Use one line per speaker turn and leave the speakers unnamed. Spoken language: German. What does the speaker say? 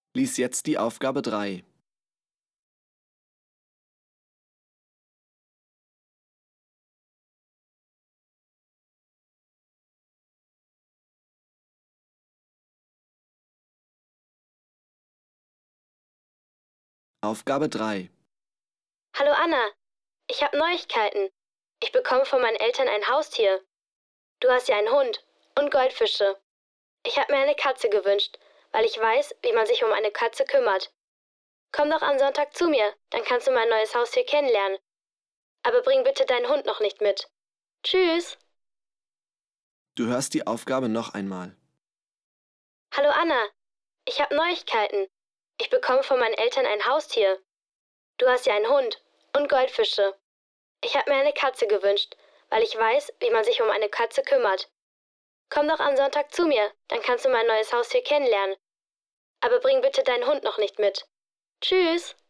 Lies jetzt die Aufgabe 3. Aufgabe 3.
Hallo Anna, ich habe Neuigkeiten. Ich bekomme von meinen Eltern ein Haustier. Du hast ja einen Hund und Goldfische. Ich habe mir eine Katze gewünscht, weil ich weiß, wie man sich um eine Katze kümmert. Komm doch am Sonntag zu mir, dann kannst du mein neues Haustier kennenlernen. Aber bring bitte deinen Hund noch nicht mit. Tschüss.
Du hörst die Aufgabe noch einmal.
Hallo Anna, ich habe Neuigkeiten. Ich bekomme von meinen Eltern ein Haustier. Du hast ja einen Hund und Goldfische. Ich habe mir eine Katze gewünscht, weil ich weiß, wie man sich um eine Katze kümmert. Komm doch am Sonntag zu mir, dann kannst du mein neues Haustier kennenlernen. Aber bring bitte deinen Hund noch nicht mit. Tschüss.